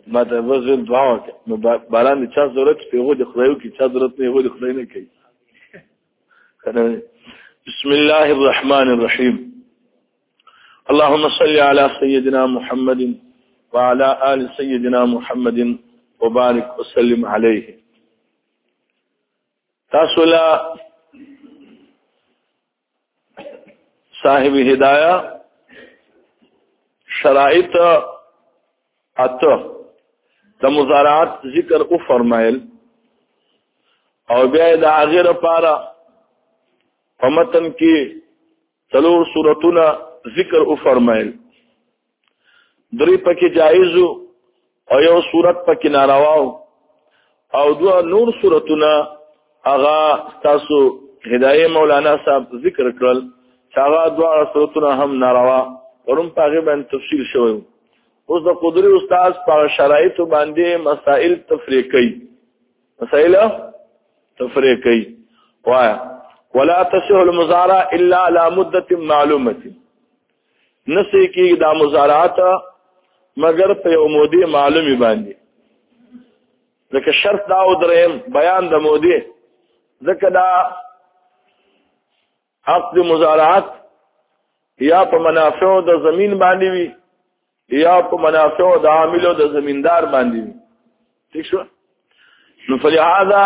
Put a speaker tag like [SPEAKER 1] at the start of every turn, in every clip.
[SPEAKER 1] ما ته وزن دعا وکړه نو باران د چا ضرورت پیغو د خدایو کې چا ضرورت نه یو د خدای نه کوي. بسم الله الرحمن الرحيم. اللهم صل على سيدنا محمد وعلى آل سيدنا محمد وبارك وسلم عليه. تاسو لا صاحب هدايه شرائط اته د مضارعات ذکر او فرمایل او بیا د هغه لپاره په متن کې څلور سورتونه ذکر او فرمایل. درې پکې جایز او یو سورت پکې ناروا او دوه نور سورتونه هغه تاسو هدايه مولانا صاحب ذکر کړل چې هغه دوه سورتونه هم ناروا ورم پاغه باندې تفصیل شوی. اوس د قدرت استاد په شرایط باندې مسائل تفریقی وایا ولا تصح المضارع الا على مدة معلومه. نسی کی دا مضارعات مگر په یو مودې معلومه باندې ځکه شرط دا او دریم بیان د مودې ځکه دا عقد مضارعات یا په منافع د زمين باندې وي یا په منافع د عاملو د زمیندار باندې وي. ٹھیک شو؟ نو فلهذا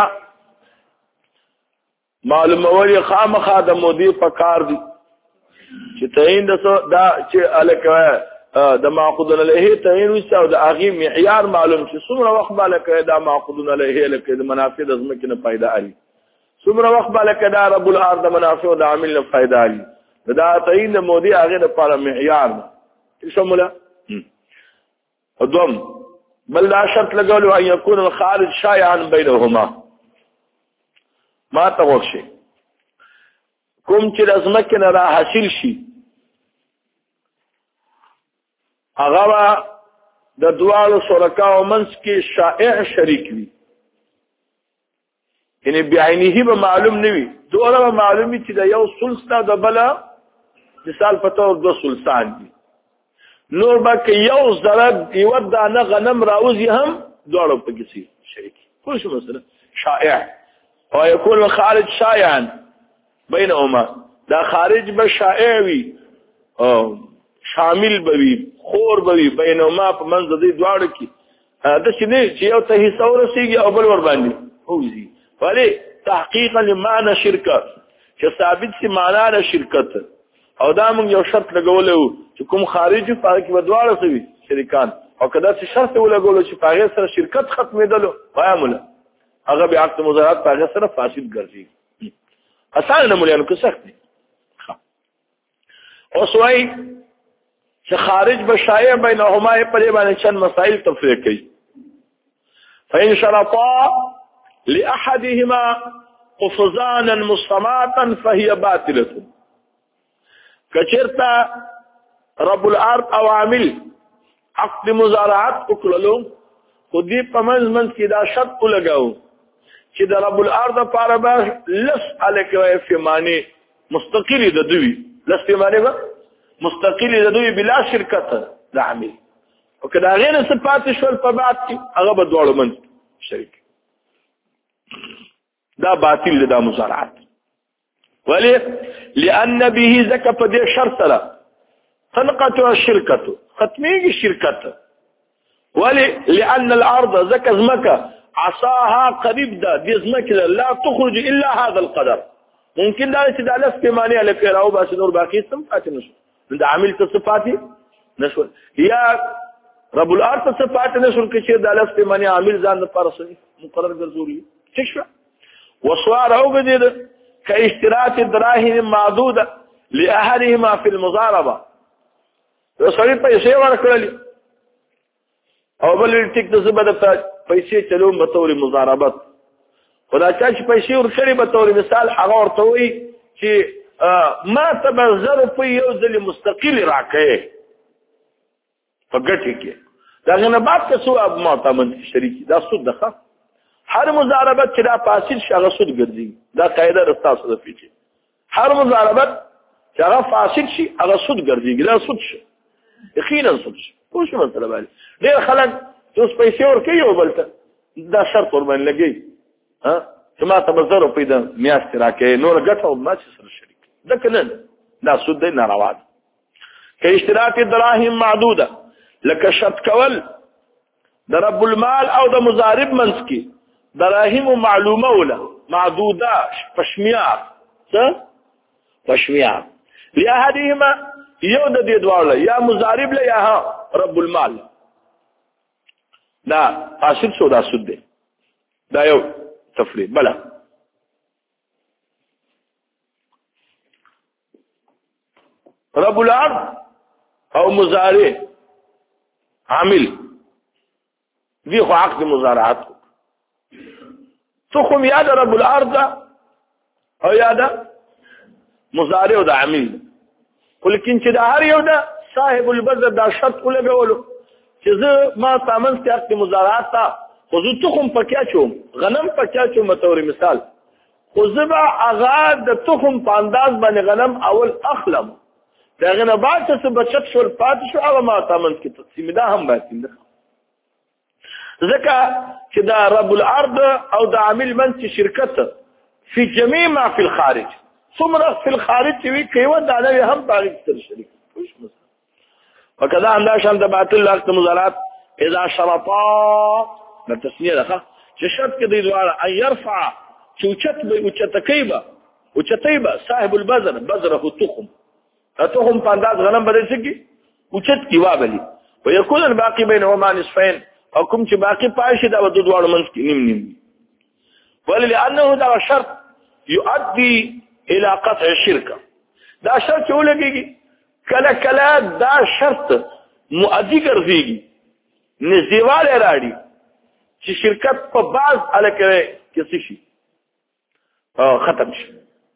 [SPEAKER 1] معلومه خامخا د مودې په کار دي چې تعین دا چې الکه د معقودن علیه تعین وسه او د اغي معیار معلوم چې څومره وخت بالکه دا معقودن علیه لکه د منافع د زمکه نه پیدا علي څومره وخت بالکه دا رب الارض منافع د عامل نه پیدا علي دا تعین د مودې هغه لپاره معیار شموله دوم بل دا شرط لګولو ان يكون الخارج شائعا بينهما. ما توقشي کوم چې لازمکه نه را حاصل شي هغه د دوالو شرکاو منځ کې شائع شریک وي یعنی بعینه به معلوم نه وي دوه معلومي چې د یو ثلث د بلا مثال په تور دو ثلثان دي نور باکه یو زرد یو دانه غنم راوزی هم دوړو په کسی شریک خو شو مثلا شائع او يكون الخارج شائعا بينهما دا خارج به شائع وي او شامل بوي خور بوي بينهما په منځ دې دواړو کې دا چې یو ته حصہ ورسیږي او بل ور باندې وځي ولی تحقیقا لمعنى شرکت چې ثابت سي معنی شرکت او دا موږ یو شرط لګولو چې کوم خارجي پاره کې بدواړه سوي شریکان او کدا چې شرط ولګولو چې پاره سره شرکت ختمېدلو وایمله هغه به عقد مضارعات پاره سره فاسد ګرځي. اسانه نه مولانو کې سخت دي. او سوای چې خارج بشایع بینهما په دې باندې چند مسائل تفریق کوي. فإن شرطا لأحدهما قفزانا مصطماتا فهي باطلة. کچرتا رب الارض عوامل عقد مضارعات وکړلو خو دې په منځ کې دا شرط لګاو چې د رب الارض لپاره به لس الکوي فمانه مستقلی د دوی لس فمانه مستقلی د دوی بلا شرکت د عامل او کدا غیر صفات شول په بعد کې هغه به دوړو من شریک دا باطل د مضارعات ولی لأن به زکا پا دے شرط لا تنقطع الشرکت ختمیگی شرکت ولی لأن الارض زکا زمکا عصاها قریب دا دی زمکا لا تخرج الا هذا القدر ممکن دا چې دا لس پیمانی علی راو باسی نور باقی صفاتی نشو دا عامل تصفاتی نشو یا رب الارض تصفاتی نشو کچیر دا لس پیمانی عامل زان پارسنی مقرر گرزوری ٹھیک شو وصوار او گدید كاشتراط الدراهم معدودة لأحدهما في المضاربة وصلي پیسې ورکړلې او بل ټیک د زبده پیسې چلو متور مضاربت خدا چې پیسې ورکړي به تور مثال هغه ورته وي چې ما تبذر په یو ځل مستقل راکې فګټي کې دا نه بعد څه اب معتمد شریکی دا سود ده هر مضاربت چې دا فاسد شغه سود ګرځي دا قاعده رستاسو ده پیچه هر مضاربت چې هغه فاسد شي هغه سود ګرځي دا سود شي یقینا سود شي خو شو مثلا باندې ډېر خلک چې اوس پیسې ورکوي یو بل ته دا شرط ورباندې لګوي چې ما ته به 100 روپۍ د میاشتې راکوې نوره ګټه او ما چې سره شریک ځکه نه دا سود دی ناروا ده که اشتراط دراهم معدوده لکه شرط کول د رب المال او د مضارب منځ کې دراهم معلومه وله معدوده پشمیار څه پشمیار لاحدهما یو د دې دواړه یا مضارب له یا رب المال دا حاصل شو دا سود دی دا یو تفرید بلا رب العرض او مضارع عامل دي خو عقد مزارعات تو خو یاد رب العرض او یاد مضارع او د عامل ولیکن چې دا هر یو دا صاحب البذر دا شرط ولګولو چې زه ما تامن ته عقد مزارعات تا خو زه تخم پکیا چوم غنم پکیا چوم متوري مثال خو زه به اغا د تخم په انداز باندې غنم اول اخلم داغه نه بعد څه بچت شول پات شو هغه ما تامن کې تقسیم ده هم باید ځکه چې دا رب الارض او د عامل من شرکت فی جميع ما فی الخارج ثمره فی الخارج وی کیو دانه هم باغ سره شریک وکذا انداز هم د باطل عقد مزارعات اذا شرطا التسنيه ده چې شرط کې دی دواړه ان يرفع چوچت به اوچتیبه صاحب البذر بذره تخم په انداز غنم بدل شي اوچت کی وابلی ويكون الباقي بينهما نصفين او کوم چې باقي پای شي دا د دواړو منځ کې نیم ولانه دا شرط يؤدي الى قطع الشركه دا شرط ولګي کله دا شرط مؤدي ګرځيږي نزيواله راړي چې شرکت په باز الکه کې شي ختم شي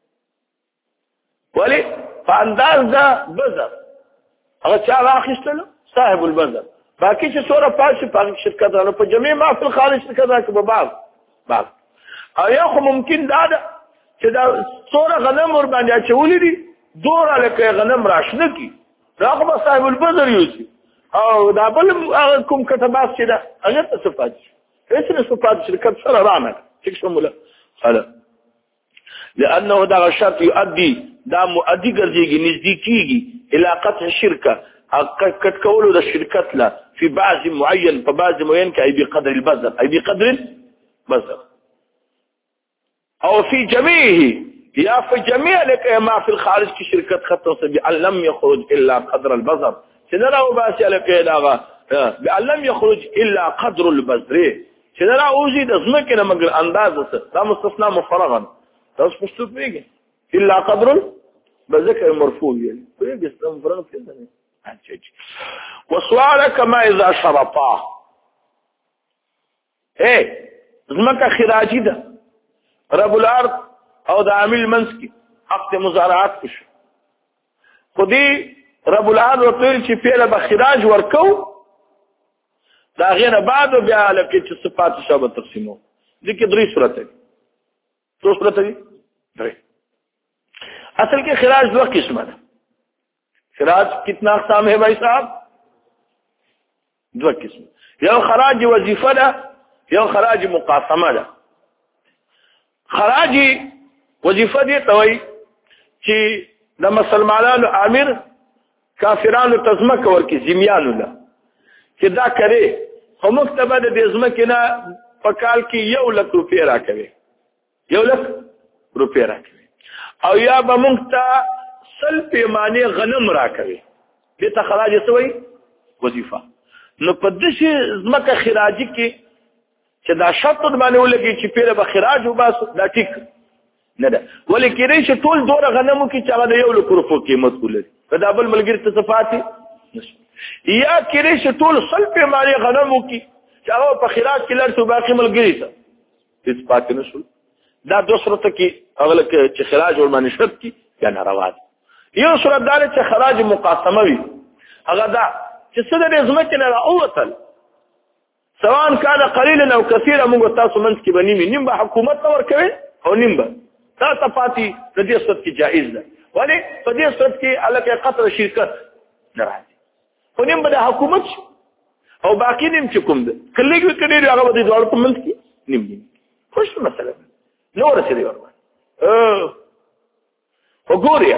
[SPEAKER 1] ولی فانداز دا بذر هغه چا واخیستل صاحب البذر باقي چې څوره پاتې په شرکت راو په جميع ما في الخارج شرکت راکې په بعض او یو خو ممکن دا چې دا څوره غنم ور باندې چولې دي دور الکه غنم راشنه کی راغه صاحب البذر یوسي او دا بل کوم کتابات چې دا هغه ته صفات هیڅ صفات شرکت سره رانه چې شموله خلاص لانه دا شرط يؤدي دا مؤدي ګرځيږي نزدیکيږي الى قطع الشركه قد کولو د شرکت لا في بعض معين فبعض معين كأي بقدر البذر أي بقدر البذر أو في جميعه يا في جميع لك ما في الخارج كشركة خطوة بأن لم يخرج إلا قدر البذر سنرى باسي لك بأن لم يخرج إلا قدر البذر سنرى أوزيد أزمكنا مقل أندازة لا مستثنى مفرغا تاس مشتوك بيجي إلا قدر بذكر مرفوع يعني بيجي استنفرغ كذا وسؤالك ما اذا شرطا زمکه خراجی ده رب الارض او د عامل منسکی حق مزارعات کش خودی رب الارض وطول چې پیله به خراج ورکو دا غیره بعد بیا لکه چې صفات شابه تقسیمو دي کې درې صورت دي څو صورت دي درې اصل کې خراج دوه قسمه ده خراج کتنا اقسام ہے بھائی صاحب دو قسم یو خراج وظیفه ده یو خراج مقاسمه ده خراج وظیفه دي توي چې د مسلمانانو امیر کافرانو تزمک ورکی زمیانو له چې دا کوي خو مکتبه د دې زمکه نه په کال کې 1 لک روپۍ راکوي 1 لک روپۍ راکوي او یا به مونږ سل پیمانه غنم راکوي دته خراج سوی وظیفه نو په دې زمکه خراجي کې چې دا شرط باندې ولګي چې پیره به خراج وباسو دا ټیک نه ده ولیکن چې ټول دوره غنمو کې چې هغه د 1 لک روپۍ قیمت ولري په دابل ملګری ته صفاتي یا کړي چې ټول سل پیمانه غنمو کې چې هغه په خراج کې لرته باقي ملګری ته هیڅ پاتې نشول دا دوه صورت کې اغله چې خراج ور باندې شرط کې یا ناروا یو صورت دار چې خراج مقاسمه وي هغه دا چې څه د زمکه نه راوتل سواء كان قليلا او كثيرا موږ تاسو منځ کې بنیمه نیم به حکومت تور کوي او نیم به تاسو پاتې د دې صورت کې جائز ده ولی په دې صورت کې الکه قطر شرکت ناراضي خو نیم به د حکومت او باقي نیم چې کوم ده کلیږي کړي هغه د دوړ په منځ کې نیم خوش مثلا نو رسېږي ورته وګورئ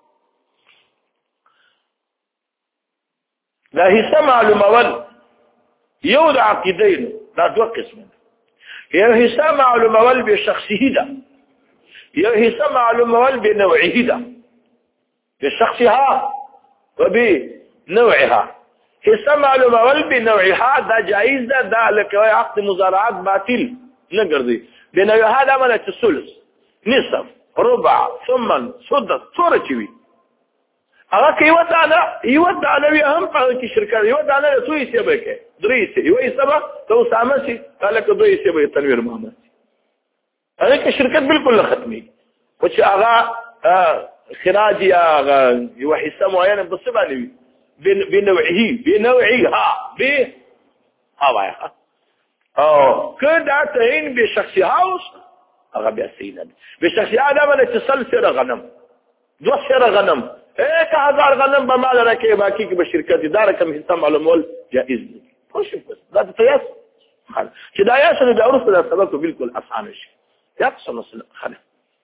[SPEAKER 1] دا حصہ معلومول یو د عقیدین دا دوه قسمه یو حصہ معلومول به شخصي ده یو حصہ معلومول به نوعي ده به شخصها وبنوعها حصہ معلومول به نوعها دا جائز ده دا لکه عقد مزارعات باطل نه ګرځي به نوعها دا معنی ثلث نصف ربع ثمن سدس څوره چوي هغه کې یو دانه وي هم په کې شرکت یو دانه څوې سی به کې درې سی یو سبا تو سامه سي کله کې دوی سی به تنویر محمد هغه کې شرکت بالکل ختمي او چې هغه خراج یا یو حصہ معینه بس باندې بنوعها هواها او کدا تعین بشخصها هغه بیا سیدن بشخصها دا باندې تصل سره غنم دو سره غنم 1000 غنم به مال راکې باقي کې به شرکت دار کم حصہ معلومول جائز دي خوش دا قياس چې دا یا سره دا ورسره دا سبب بالکل آسان شي یقسم مثلا خله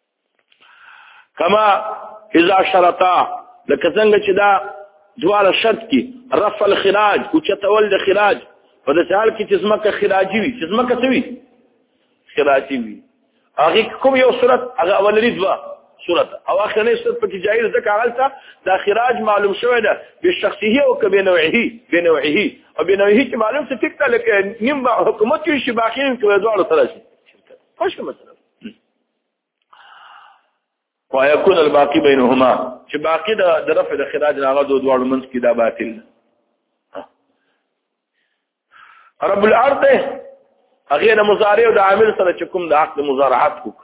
[SPEAKER 1] کما اذا شرطا لکه څنګه چې دا دواله شرط کې رفع الخراج او چتول د خراج په دې حال کې چې زمکه خراجي وي چې زمکه څه وي خراجي وي هغه کوم یو صورت هغه اولنی دوا صورت او اخرنی صورت په جایز ځکه حالته دا خراج معلوم شوی ده به شخصي او بنوعه او بنوعه چې معلوم څه ټیک ته لکه نیم حکومت کې شي باقي کې دوه سره شي خوش مثلا ويكون الباقي بينهما چې باقي د رفع د خراج هغه دوه منځ کې دا باطل رب الارض هغه مضارع او د عامل سره چې کوم د عقد مزارعات کو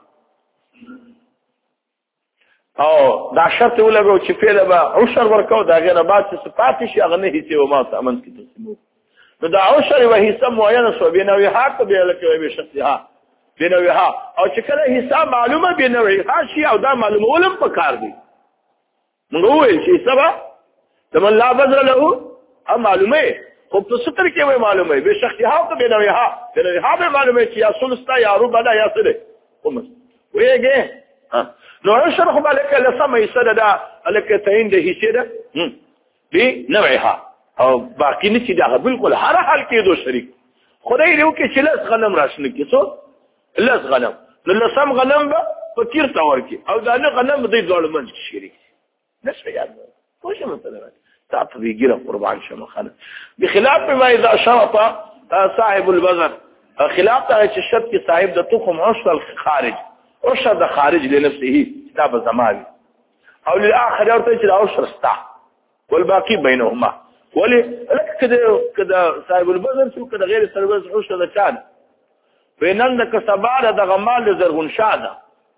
[SPEAKER 1] او دا شرط ولګو چې فعل به عشر ورکو دا غیر بعد چې صفات شي هغه نه هیڅ او ما تامن کې تسمو نو دا عشر و حصہ معینه سو بنوعها به لکه به شخصها بنوعها او چې کله حصہ معلومه بنوعها شي او دا معلومولم په کار دی موږ وایو چې سبا تم لا بذر له ا معلومه خو په ستر کې وای معلومه به شخصها او بنوعها به معلومه چې یا سلستا یا ربع یا سره کوم ویګه نو عشر خو بالک لسمه یسدا الک تعین د حصے ده بنوعها او باقی نشي دا بالکل هر حال کې دو شریک خدای یو کې چې لس غنم راشنه کې څو لس غنم نو لسم غنم به فقیر تور کې او دا نه غنم د ظالمان شریک نشي یاد خوش مثلا تعطي ګره قربان شمه خانه بخلاف ما اذا شرط صاحب البذر خلاف ته چې شرط کې صاحب د تخم عشر الخارج عشر د خارج لنفسه كتاب زماني او للاخر ورته چې عشر استا والباقي بينهما ولي لك كده صاحب البذر شو كده غير صاحب البذر عشر د چان بينندك سباله د غمال زرغون شاده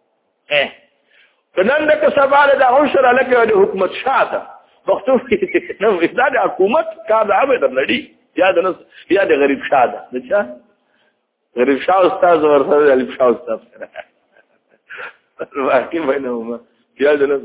[SPEAKER 1] بينندك سباله د عشر لك د حکومت شاده مختوف کې نو دا د حکومت کار عبد لري یا د نس یا د غریب شاده دچا غریب شاه استاد ورته غریب شاه استاد باقي بينهما يا جنب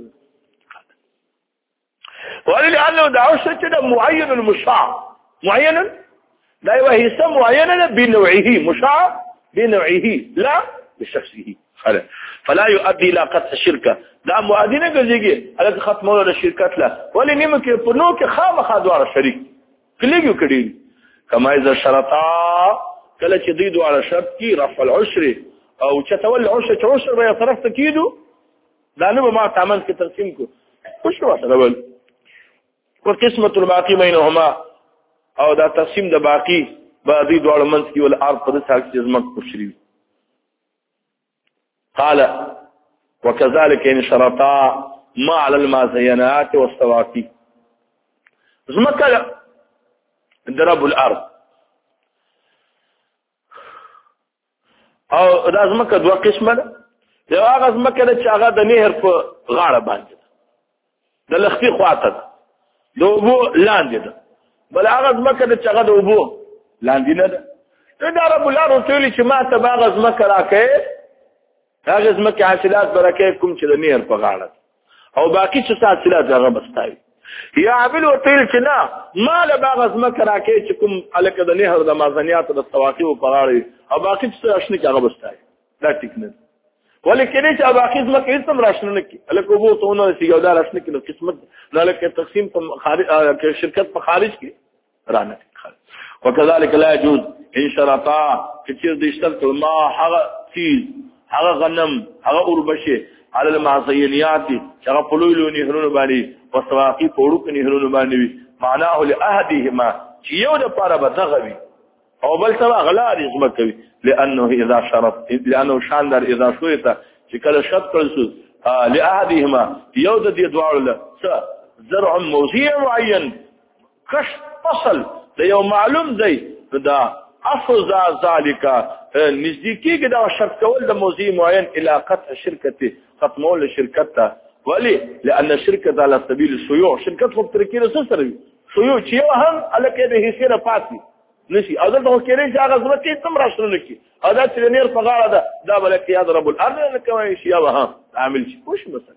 [SPEAKER 1] ولأنه دعوه كده معين المشاع معينا لا هي اسم معينه بنوعه مشاع بنوعه لا بشخصه فلا يؤدي الى قطع الشركه دا مؤذنه کوي الګ ختمول د شرکت لا ولې نیمه کې په نو کې خامخا دوه شریک کلیږي کړي کما اذا شرطا کله چې دوی دوه شرط کې رفع العشر او چتول عشر به طرف تکیدو دا نه ما تعامل کې تقسیم کو خوش واسه ول او قسمت الباقي بينهما او دا تقسیم د باقی به دوی دوه منځ کې ول ارض پر څاک چې زمک خوشري قال وكذلك ان شرطا ما على المازينات والسواقي زمك ضرب الارض او دا زمکه دوه قسمه ده یو هغه زمکه چې هغه د نهر په غاړه باندې ده د لختي خواته ده د اوبو لاندې ده بل هغه زمکه چې هغه د اوبو لاندې نه ده دا رب الله رسول چې ما ته هغه زمکه راکې هغه زمکه حاصلات برکې کوم چې د نهر په غاړه او باقي چې حاصلات هغه بستاوي یا عامل ورته چې نه مال باغ ځمکه راکې چې کوم الکه د نهر د مازنیات د سواقي او قراړي او باقي څه اشنه کې هغه بستای دا ټیک نه ولیکن چې باقي ځمکه هیڅ هم راشنه نه کی الکه وو ته نو سیګودار اشنه کې نو قسمت الکه تقسیم په خارج شرکت په خارج کې رانه وكذلك لا يجوز ان شرطا كثير دي اشترط ما هغه چیز هغه غنم هغه اوربشه على المعصينيات هغه پلويلو نهرونو باندې وسواقي پوړو کې نهرونو باندې معناه لاحدهما چې یو د پاره بدغوي او بل سره غلا رزم کوي لانه اذا شرط لانه شاندر اذا شويت چې کله شرط کړل لاحدهما یو د دې دواړو له زرع موضع معين کش فصل د یو معلوم دی دا افضا ذالک نزدیکی کې دا شرط کول د موضوع معین الى قطع شرکته ختمول شرکت ولی لان الشركه على سبيل الشيوع شرکت خو ترکیه سره شيوع چې هم الکه به حصے نه پاتې نشي او دا خو کېږي چې هغه ضرورت تم راشنه کی او دا چې نیر په غاړه دا بلکې یاد رب الارض کوي شي وها عامل شي وش مثلا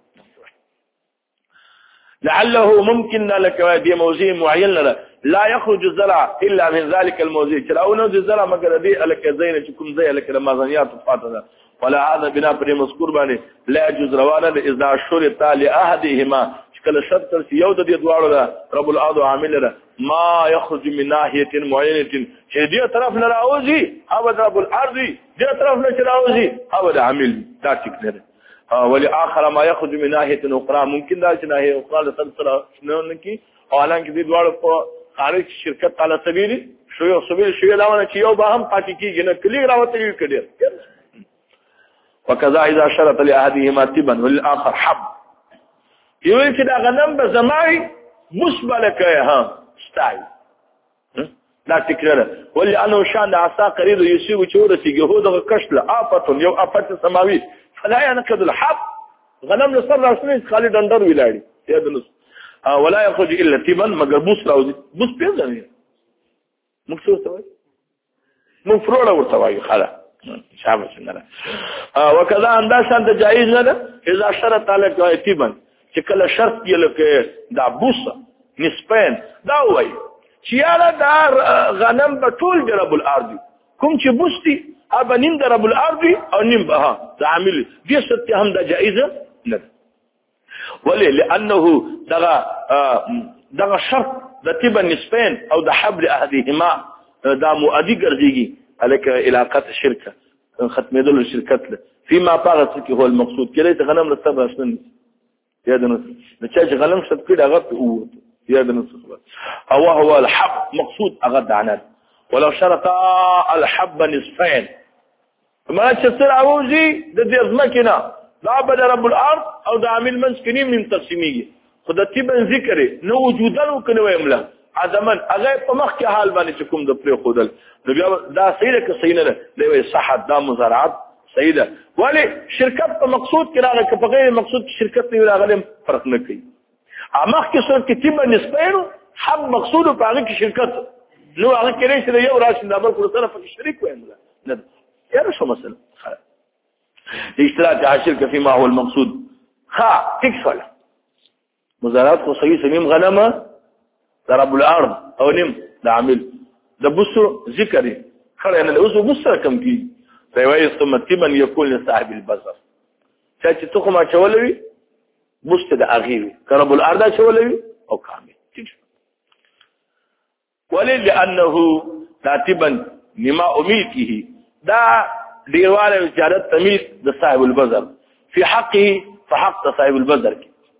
[SPEAKER 1] لعله ممكن لك دي موضوع معين لا يخرج الزرع الا من ذلك الموضوع او نو الزرع مگر دي لك زين تكون زي لك المازنيات فاتها ولا هذا بنا پر مذکور باندې لا يجوز روانه اذا شرط لاحدهما کله شرط یو د دې دواړو رب الارض عامل ما يخرج من ناحيه معينه چې دې طرف نه راوځي او رب الارض دې طرف نه راوځي او عامل دا ټیک نه ولآخر ما يخرج من ناحيه اخرى ممكن دا چې ناحيه اخرى د سلسله شنو کی او حالانکه دې دواړو په خارج شرکت على سبيل شويه لاونه چې یو به هم پاتې کیږي نه کلی راوته کېږي وكذا اذا شرط لاحدهما تبا وللاخر حب يقول چې دا غنم به زمای مسبلکه ها استای لا تکرار ولي انه شان عصا قريب يسيب چورسي هو کشل افت یو افت سماوي فلا ينقض الحب غنم نصر رسمي خالد اندر ولاړي يدنس ولا يخرج الا تبا مگر بوس راوځي بوس پیژنې مقصود ته مفروړه ورته وایي خلا شابه څنګه وکذا انداشان د جایز نه اذا شرط عليك تبا چې کله شرط یې لکه دا بوسه نسبین دا وایي چې یاله دا غنم په ټول رب الارض کوم چې بوستي ابا نیم د رب الارض او نیم به دا عامل دي ست هم دا جائزه نه ولې لانه دغه شرط د تبع نسبین او د حبل احدهما دا مؤدي ګرځيږي الک علاقه شرکه ختمېدل شرکت له فيما طاغت کې هو المقصود کله غنم له سبب اسنن یا د نو چې غنم شت کړه هغه او یا د نو او هو الحب مقصود هغه دعنات ولو شرط الحب نصفين ما تشتر عوزي د دې ځمکنه لا بد رب الارض او د عامل منسکنی من تقسیمیږي خدای تبن ذکر نو وجودن کنه ویمله عدمن هغه په مخ کې حال باندې کوم د پرې خودل بیا دا صحیح ده که صحیح نه ده وی صحت دا مزارعات صحیح ده ولی شرکت په مقصود کې راغلی که په غیر مقصود شرکت نه راغلی فرق نه کوي مخ کې صورت کې تبن نسبینو حب مقصود په هغه کې شرکت نو هغه کې راشي یو راشي د بل کله طرف کې شریک ویمله نه یاره شو مثلا اشتراك الشركه فيما هو المقصود تكفل مزارعات خو صحیح سمیم غنمه رب الارض او نم دا عامل دا بصر ذکر خړ ان اوس بصر کم کی روایت ثم تمن يكون لصاحب البصر چې تخم چولوي مست د اغيوي رب الارض چولوي او کامل ولل لانه كاتبا لما اميته دا دیواله اجازت تمیز د صاحب البذر فی حقه فحق صاحب البذر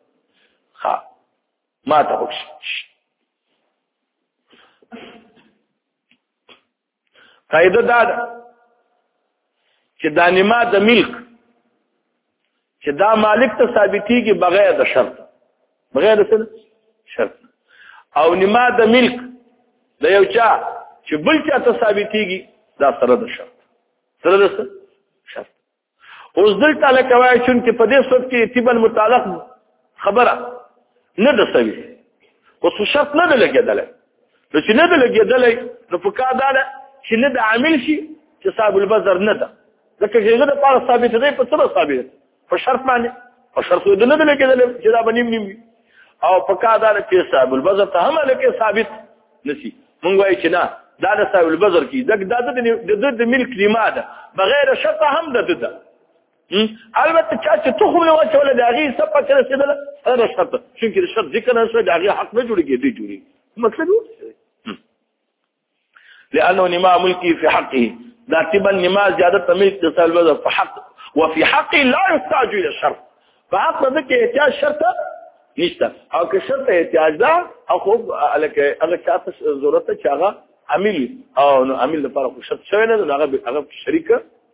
[SPEAKER 1] ما تخش قاعده دا چې د نیمه د ملک چې دا مالک ته ثابتيږي بغیر د شرط بغیر د شرط او نیمه د ملک د یو چا چې بل چا ته ثابتيږي دا سره د شرط سره د شرط اوس دلته لکوي چې په دې صورت کې تبن متعلق خبره نه د سوي اوس شرط نه لګیدل نو چې نه لګیدل نو په کار دا چې نه د عامل شي چې صاحب البذر نه ده ځکه چې هغه د پاره ثابت دی په څه ثابت په شرط باندې او شرط د نه لګیدل چې دا بنیم نیم او پکادار کې صاحب البذر ته هم لکه ثابت نسی مونږ وایي چې نه دا د صاحب البذر کې د ملک لماده بغیر شرط هم د البته چې تخم له واچول د هغه صفه چې رسیدله هغه شرط چې شرط ذکر نه شو د هغه حق نه جوړیږي دی جوړي مطلب لانه نما ملکی فی حقه دا تبا نما زیادت ملک د صاحب البذر په حق وفي حقه لا يحتاج الى الشرط فحق ذلك احتياج شرط نشته او که شرط احتیاج ده او خو الکه هغه چاته ضرورت چې هغه عامل او نو عامل لپاره خو شرط شوی نه هغه شریک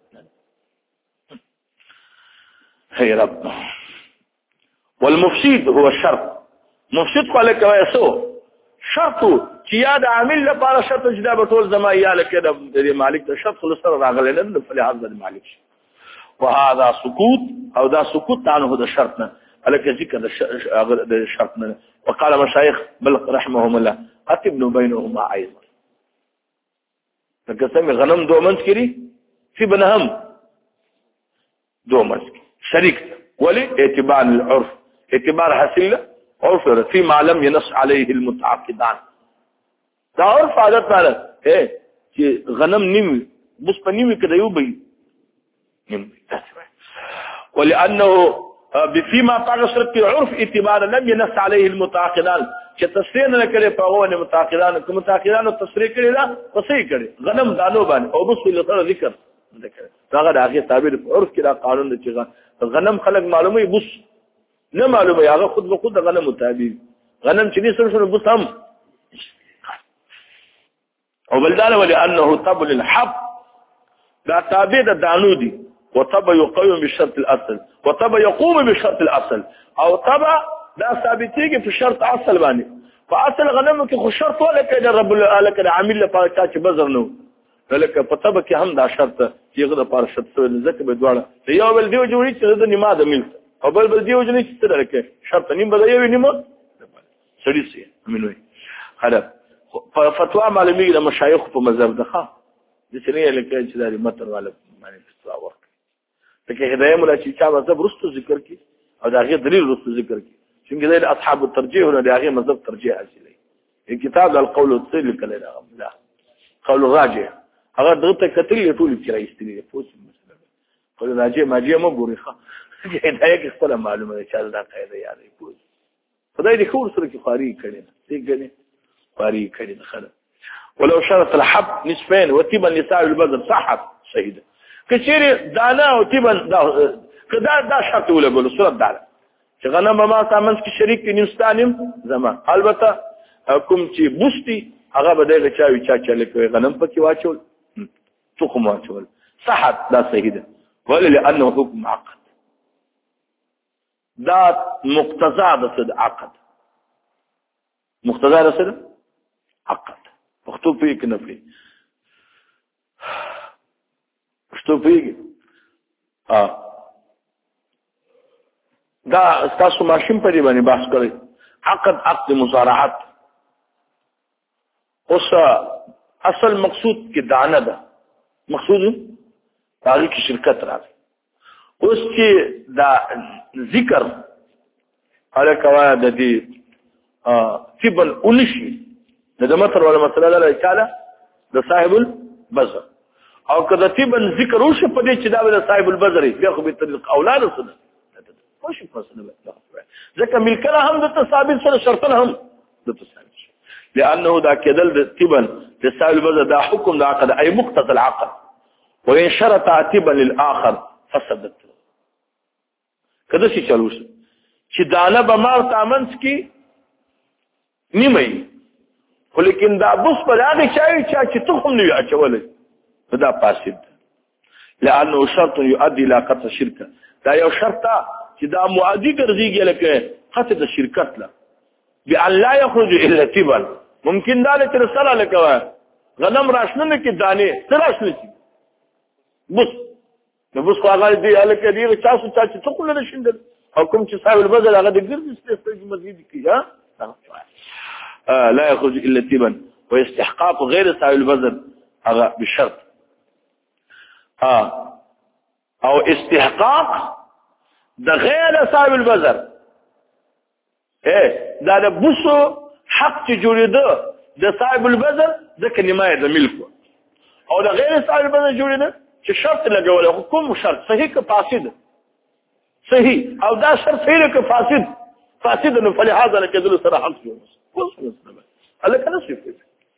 [SPEAKER 1] هي رب والمفسد هو الشرط مفسد قال لك ويسو شرط چې یاد عامل لپاره شرط جدا به ټول زما یاله کې د مالک ته شرط خلصره راغلی نه فلحاظ د مالک وهذا سكوت او دا سكوت عنه د شرط نه لك ذكر الشرط وقال مشايخ بل رحمهم الله اتبنوا بينهما ايضا فقسم غنم دو منس كري في بنهم دو منس شريك ولي اعتبار العرف اعتبار حسيله عرف فيما لم ينص عليه المتعاقدان دا عرف عادت ماله ايه چې غنم نيمي بس پنيمي کده یو بي نيمي ولانه بفيما قرصت عرف اعتبار لم ينص عليه المتعاقدان چې تصریح نه کړي په غوونه متعاقدان کوم متعاقدان تصریح کړي دا صحیح کړي غنم دانو باندې او بس له سره ذکر دا هغه تعبیر عرف کې دا قانون دی چې غنم خلق معلومه بس نه معلومه هغه خود به خود غنم متابع غنم چې دې سره بس هم او بلدان ولانه طبل الحب دا تابع د دانو دي وطب يقوم بشرط الاصل وطب يقوم بشرط الاصل او طبع دا ثابتيږي په شرط اصل باندې فاصل غنم کې خو شرط ولا کړي رب العالمین کړه عامل لپاره چې بزر نو لکه په طب کې هم دا شرط چې غو د پاره شرط ځکه به دواړه یو بل دیو جوړی چې د نیمه د مل او بل دیو جوړی چې درکه شرط نیم بدایي نیمه سړي سي امين وي هدا فتوا معلومي د مشایخ په مذهب دغه د سنې لکه چې د متر والا باندې فتوا ورک لکه هدايه مولا چې چا مذهب رستو ذکر کی او دا غي دلیل رستو ذکر کی څنګه د اصحاب الترجیح نه د هغه مذهب ترجیح حاصلې کتاب القول الثقيل کله دا قول راجح هغه دغه کتل ټول چې راځي پوس مسله قول راجح ماجه مو ګوريخه هدايه کې خپل معلومه ده چې دا قاعده یادې پوس خدای دې خور سره کې قاری کړي څنګه قاری کړي خله ولو شرط الحب نصفين وتبا لسائر البذر صحت شهيده کچېره دانا او تبا دا شرط ولګول صورت دا چې غنم ما تامنس کې شریک کې نستانم زما البته کوم چې بوستي هغه به دغه چاوي چا کوي غنم پکې واچول تخم واچول صحت دا صحیح ده ولې لانه حکم عقد دا مقتضا د عقد مقتضا د عقد پښتو په کې نه پی پښتو په کې دا تاسو ماشین په دی باندې بحث کړئ عقد مصارعات اوس اصل مقصود کې دانه ده مقصود هغه کې شرکت راځي اوس چې دا ذکر الکوا د دې تبن اونشي د متر ولا مسله ده چې د صاحب البذر او کله تبن ذکر وشو په دې چې دا د صاحب البذر بیا خو به طریق اولاد سره خوش فصله ځکه ملکره هم د ثابت سره شرطن هم د ثابت لانه دا کېدل د تبن د صاحب البذر دا حکم د عقد اي مقتضى العقد وان شرط تبا للاخر فسدت کله چې چلوش چې دانه به مار تامنس کی نیمه ولیکن دا بوس په هغه چې تخم نه اچولې دا فاسد لانه شرط يؤدي الى قطع الشركه دا یو شرط چې دا معادي ګرځيږي لکه قطع د شرکت لا بان لا يخرج الا تبا ممکن دا چې رساله لکه غنم راشنه کې دانه تراشنه شي بوس نو بوس هغه دی الکه دی تاسو چې تخم نه شندل او کوم چې صاحب البذل هغه د ګرځي ستاسو مزید کی ها لا يخرج الا تبا واستحقاق غير صاحب البذل هذا بشرط او استحقاق ده غير صاحب البذل دا د بوسو حق چې جوړېده د صاحب البذر ځکه نیمایه د ملک او د غیر صاحب البذر جوړېده چې شرط لګول کوم شرط صحیح که فاسد صحیح او دا شرط صحیح که فاسد نو فلهذا لکذل سره حق جوړ الله کنه صفه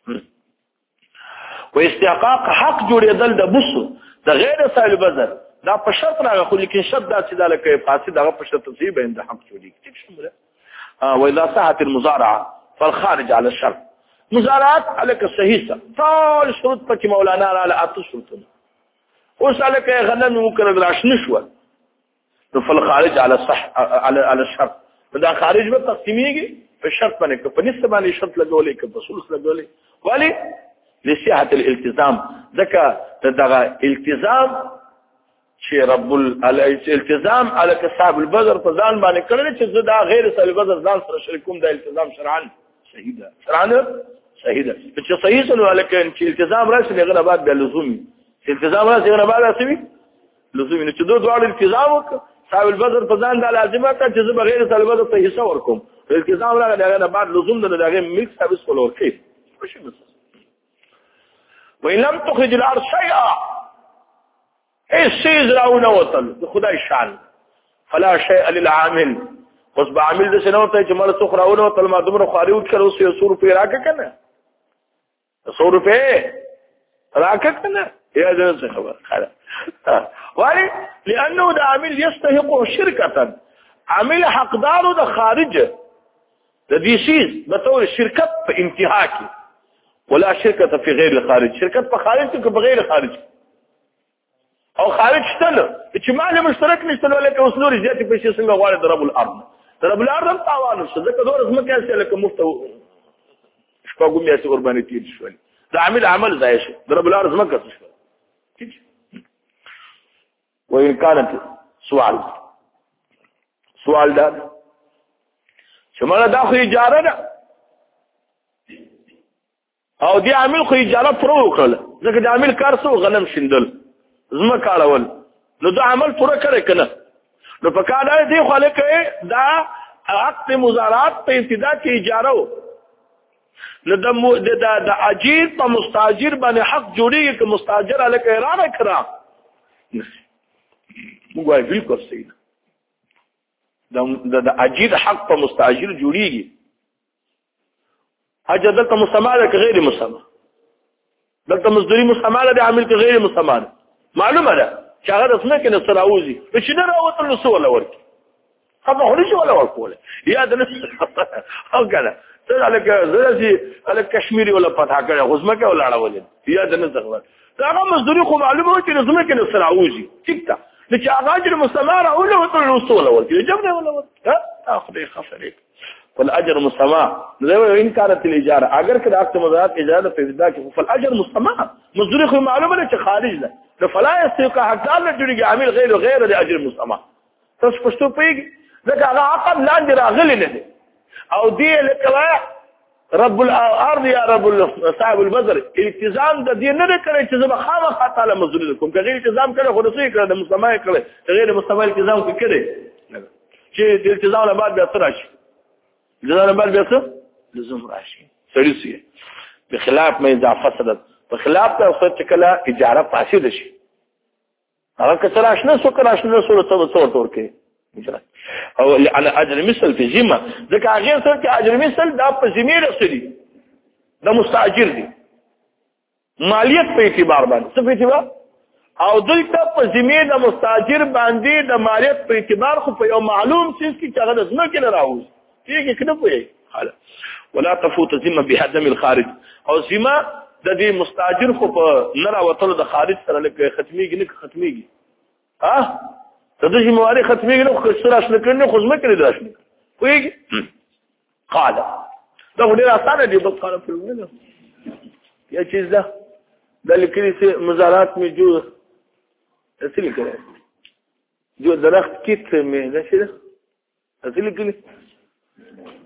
[SPEAKER 1] و استحقاق حق جوړېدل د بوسو د غیر صاحب البذر دا په شرط راغلی خو لیکن شرط دا چې دا لکه فاسد هغه په شرط تصیب د حق جوړېږي ټیک شموله واذا صحت المزارعه فالخارج على الشرط مزارعات عليك صحیح ټول شروط پکې مولانا را اته شروطونه اوس عليك غنم ممکن راش نشو نو فالخارج على صح على الشرط دا خارج به تقسیمیږي په شرط باندې په نسبت باندې شرط لګولې کې بصوص لګولې ولی لصحه الالتزام ذکا دغه التزام چې رب الالتزام على صاحب البذر په ځان باندې کړل چې دا غیر صاحب البذر ځان سره شریکوم دا التزام شرعاً صحیح ده شرعاً صحیح ده چې صحیح سره ولکه چې التزام راشي دغه بعد به لزومي التزام راشي دغه بعد راشي لزومي چې دوه ډول التزام وکړه صاحب البذر په ځان د لازمه ته چې غیر صاحب البذر ته حصہ ورکوم التزام راغی دغه بعد لزوم د دغه ملک ثابت کول ورکې وإن لم تخرج الارض شيئا السيز راونه وطن خدای شان فلا شيء للعامل بس بعامل د سنو ته چې مال څو راونه وطن ما دمر خاري وټ کړو 100 روپے راکه کنه 100 روپے راکه کنه یا دې څه خبر خاله ولی لانه د عامل يستحق شرکه عامل حقدار د خارج د دې شیز به تور شرکت په انتها کې ولا شرکت په غیر الخارج شرکت په خارج کې بغیر خارج او خارج شته چې مال مشترک نشته ولکه اوس نور زیاتې پیسې څنګه غواړي د رب الارض هم تاوان شته ځکه دور زمکه اصل لکه مفتو شپږم یې قرباني تیر شول دا عمل ځای شي د رب الارض زمکه شو وإن كانت سؤال دا چې مله دا خو اجاره ده او دی عامل خو اجاره پرو وکړه ځکه د عامل کار څو غنم شیندل زما کاړول نو دا عمل پوره کړی کنه نو په کار دی خو لکه دا عقد مزارعات په ابتدا کې اجاره و نو د اجیر په مستاجر باندې حق جوړیږي که مستاجر الکه اراده کړه موږ وايي بالکل صحیح د اجیر حق په مستاجر جوړیږي حاجه دلته مسمى ده که غیر مسمى دلته مزدوري مسمى ده عامل که غیر مسمى ده معلومه ده چې هغه رسمه کې نصر اوزي چې نه راوتل نو سوال ورکی خبره هلي شو ولا ورکوله یا د نس او کنه ته الکه زرازي الکه کشمیری ولا پتا کړه غزمه کې ولاړه ولې یا د نس غوړ دا هغه مزدوري خو معلومه و چې رسمه کې نصر اوزي ټیک ده چې هغه اجر مسمى راوله وتل نو سوال ورکی جبنه ولا ها اخذ خفرك فالاجر مسمى ان كانت الاجاره اگر کله عقد مزارعات اجاره په ابتدا کې فالاجر مسمى مزدوري خو معلومه ده چې خارج ده فلا يستحق حقدار نه جوړيږي عامل غیر د اجر مسمى تاسو پښتو پیږي ځکه هغه عقد لاندې راغلی نه دي او دی لکه رب الارض یا رب صاحب البذر التزام د دې نه کړی چې زما خامخا تعالی مزدوري کوم که غیر التزام کړي خو رسوي کړي د مسمى کړي غیر مسمى التزام کړي چې د التزام نه بعد بیا تر شي لزوم بعد بیا څه لزوم راشي سړی بخلاف ما اذا فسدت بخلاف ته وخت کله اجاره فاسده شي هغه کسر آشنا سو کر آشنا صورت ور کې او على اجر مثل في ذمه ځکه هغه سره چې اجر مثل دا په ذمه رسېږي د مستاجر دي مالیت په اعتبار باندې څه په اعتبار او دلته په ذمه د مستاجر باندې د مالیت په اعتبار خو په یو معلوم څه کې چې هغه ځنه کې راوځي کېږي کنه پوهې حاله ولا تفوت ذمه بهدم الخارج او ذمه د دې مستاجر خو په نرا وتلو د خارج سره لکه ختميږي نه ختميږي ها تدې مواري ختميږي نو خسر اصل کړي خو ځمه کړی داشنه پوهېږي قال دا ډېر اسانه دی بس قال په ونه یا چیز ده د لیکلي سي مزارات می جو اصلي کړي جو درخت کیت می ده څه ده اصلي کړي